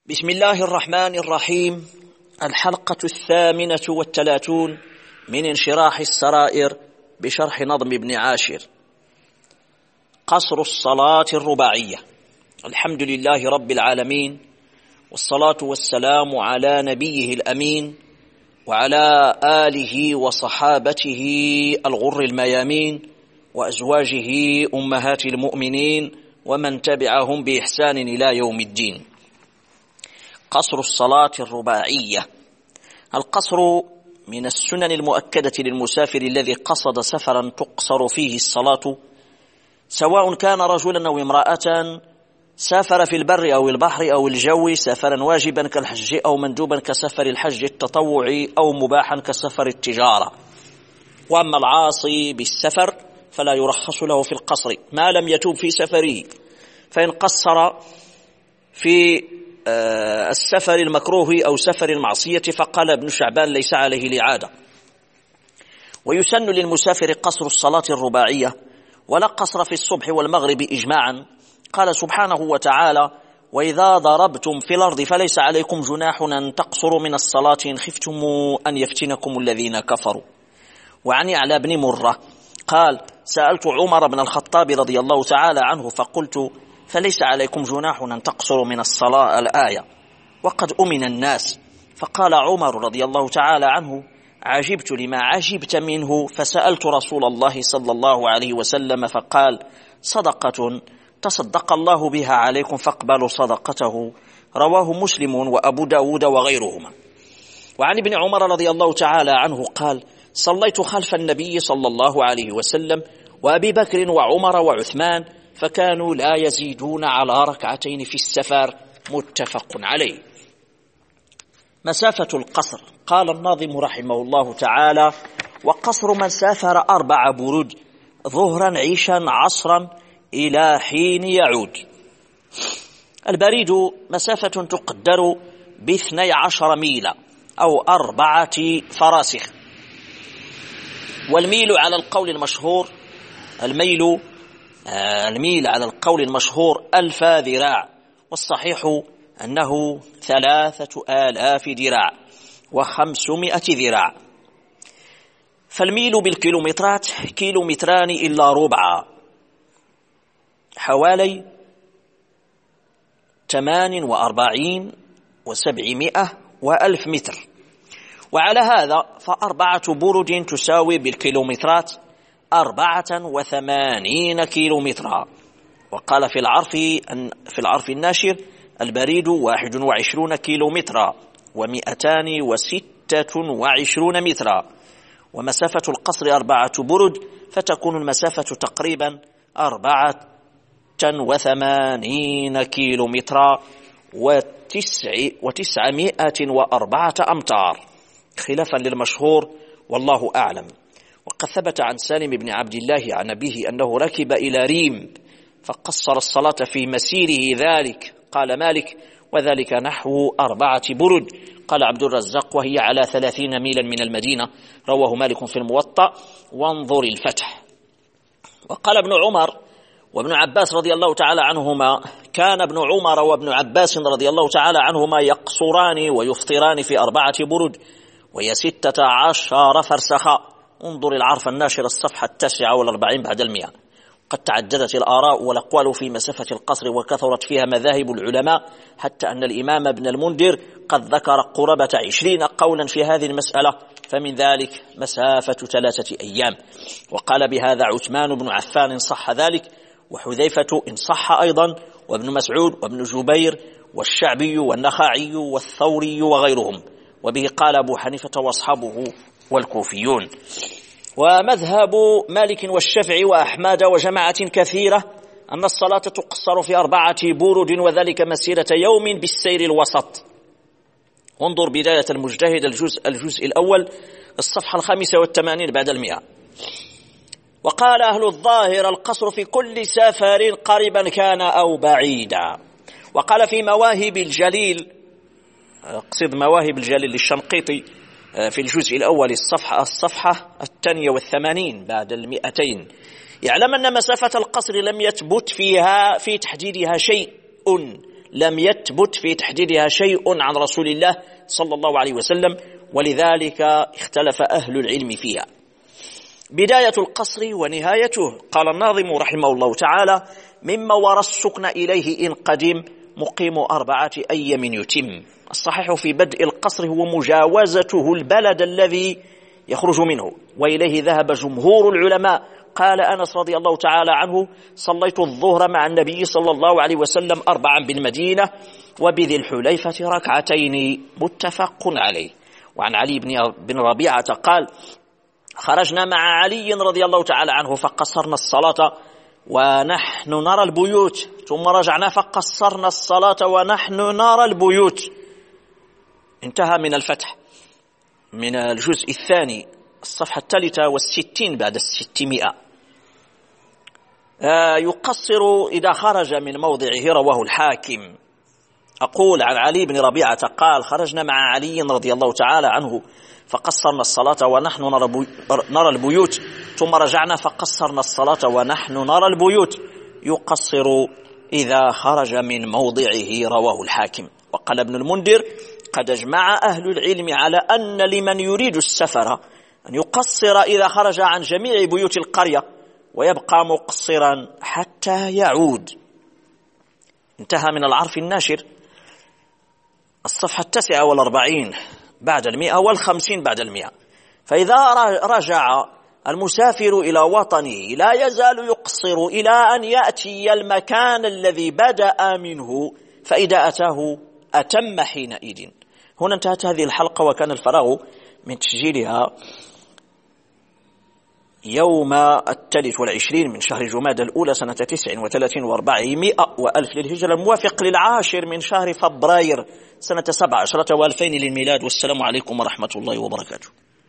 بسم الله الرحمن الرحيم. الحلقة 38 من انشراح السرائر بشرح نظم ابن عاشر. قصر الصلاة الرباعية. الحمد لله رب العالمين، والصلاة والسلام على نبيه الأمين وعلى آله وصحابته الغر الميامين وأزواجه أمهات المؤمنين ومن تبعهم بإحسان إلى يوم الدين. قصر الصلاة الرباعية. القصر من السنن المؤكدة للمسافر الذي قصد سفرا تقصر فيه الصلاة، سواء كان رجلا أو امرأة، سافر في البر أو البحر أو الجو، سافرا واجبا كالحج أو مندوبا كسفر الحج التطوعي أو مباحا كسفر التجارة. وأما العاصي بالسفر فلا يرخص له في القصر ما لم يتوب في سفره، فإن قصر في السفر المكروه أو سفر المعصية فقال ابن شعبان ليس عليه الإعادة. ويسن للمسافر قصر الصلاة الرباعية، ولا قصر في الصبح والمغرب إجماعا. قال سبحانه وتعالى: وإذا ضربتم في الأرض فليس عليكم جناح أن تقصروا من الصلاة إن خفتم أن يفتنكم الذين كفروا. وعن يعلى بن مرة قال: سألت عمر بن الخطاب رضي الله تعالى عنه فقلت: فليس عليكم جناح أن تقصروا من الصلاة الآية وقد أمن الناس. فقال عمر رضي الله تعالى عنه: عجبت لما عجبت منه، فسألت رسول الله صلى الله عليه وسلم فقال: صدقة تصدق الله بها عليكم فاقبلوا صدقته. رواه مسلم وأبو داود وغيرهما. وعن ابن عمر رضي الله تعالى عنه قال: صليت خلف النبي صلى الله عليه وسلم وأبي بكر وعمر وعثمان، فكانوا لا يزيدون على ركعتين في السفر. متفق عليه. مسافة القصر. قال الناظم رحمه الله تعالى: وقصر من سافر 4 برود ظهرا عيشا عصرا إلى حين يعود. البريد مسافة تقدر ب12 ميلا أو 4 فراسخ. والميل على القول المشهور الميل على القول المشهور 1000 ذراع، والصحيح أنه 3000 ذراع و500 ذراع. فالميل بالكيلومترات 2 كيلومتران إلا ربع، حوالي 48 و700 و1000 متر. وعلى هذا ف4 برد تساوي بالكيلومترات 84 كيلومترا. وقال في العرف الناشر: البريد 21 كيلومترا و226 مترا. ومسافة القصر 4 برد، فتكون المسافة تقريبا 84 كيلومترا و904 أمتار، خلافا للمشهور والله أعلم. وقد ثبت عن سالم بن عبد الله عن أبيه أنه ركب إلى ريم فقصر الصلاة في مسيره ذلك. قال مالك: وذلك نحو 4 برد. قال عبد الرزاق: وهي على 30 ميلا من المدينة. رواه مالك في الموطأ، وانظر الفتح. وقال ابن عمر وابن عباس رضي الله تعالى عنهما: كان ابن عمر وابن عباس رضي الله تعالى عنهما يقصران ويفطران في 4 برد وهي 16 فرسخا. انظر العرف الناشر الصفحة 49 بعد 100. قد تعددت الآراء والأقوال في مسافة القصر، وكثرت فيها مذاهب العلماء، حتى أن الإمام ابن المنذر قد ذكر قرابة 20 قولا في هذه المسألة، فمن ذلك مسافة 3 أيام. وقال بهذا عثمان بن عفان إن صح ذلك، وحذيفة إن صح أيضا، وابن مسعود وابن جبير والشعبي والنخعي والثوري وغيرهم. وبه قال أبو حنيفة وأصحابه والكوفيون. ومذهب مالك والشافعي وأحمد وجماعة كثيرة أن الصلاة تقصر في 4 برد، وذلك مسيرة يوم بالسير الوسط. وانظر بداية المجتهد الجزء الأول الصفحة 85 بعد 100. وقال أهل الظاهر: القصر في كل سفر قريبا كان أو بعيدا. وقال في مواهب الجليل، أقصد مواهب الجليل للشنقيطي، في الجزء الأول الصفحة 82 بعد 200: يعلم أن مسافة القصر لم يثبت فيها في تحديدها شيء لم يثبت في تحديدها شيء عن رسول الله صلى الله عليه وسلم، ولذلك اختلف أهل العلم فيها. بداية القصر ونهايته، قال الناظم رحمه الله تعالى: مما ورى السكن إليه إن قدم مقيم 4 أيام يتم. الصحيح في بدء القصر هو مجاوزته البلد الذي يخرج منه، وإليه ذهب جمهور العلماء. قال أنس رضي الله تعالى عنه: صليت الظهر مع النبي صلى الله عليه وسلم 4 بالمدينة وبذي الحليفة 2 متفق عليه. وعن علي بن ربيعة قال: خرجنا مع علي رضي الله تعالى عنه فقصرنا الصلاة ونحن نرى البيوت، ثم رجعنا فقصرنا الصلاة ونحن نرى البيوت. انتهى من الفتح من الجزء الثاني الصفحة 63 بعد 600. يقصر إذا خرج من موضعه، رواه الحاكم. أقول عن علي بن ربيعة قال: خرجنا مع علي رضي الله تعالى عنه فقصرنا الصلاة ونحن نرى البيوت، ثم رجعنا فقصرنا الصلاة ونحن نرى البيوت. يقصر إذا خرج من موضعه، رواه الحاكم. وقال ابن المنذر: قد اجمع أهل العلم على أن لمن يريد السفر أن يقصر إذا خرج عن جميع بيوت القرية ويبقى مقصرا حتى يعود. انتهى من العرف الناشر الصفحة 49 بعد 150 بعد 100. فإذا رجع المسافر إلى وطنه لا يزال يقصر إلى أن يأتي المكان الذي بدأ منه، فإذا أتاه أتم حينئذ. هنا انتهت هذه الحلقة، وكان الفراغ من تسجيلها يوم 23 من شهر جمادى الأولى سنة 39 و400 وألف للهجرة، الموافق ل10 من شهر فبراير سنة 17 و2000 للميلاد. والسلام عليكم ورحمة الله وبركاته.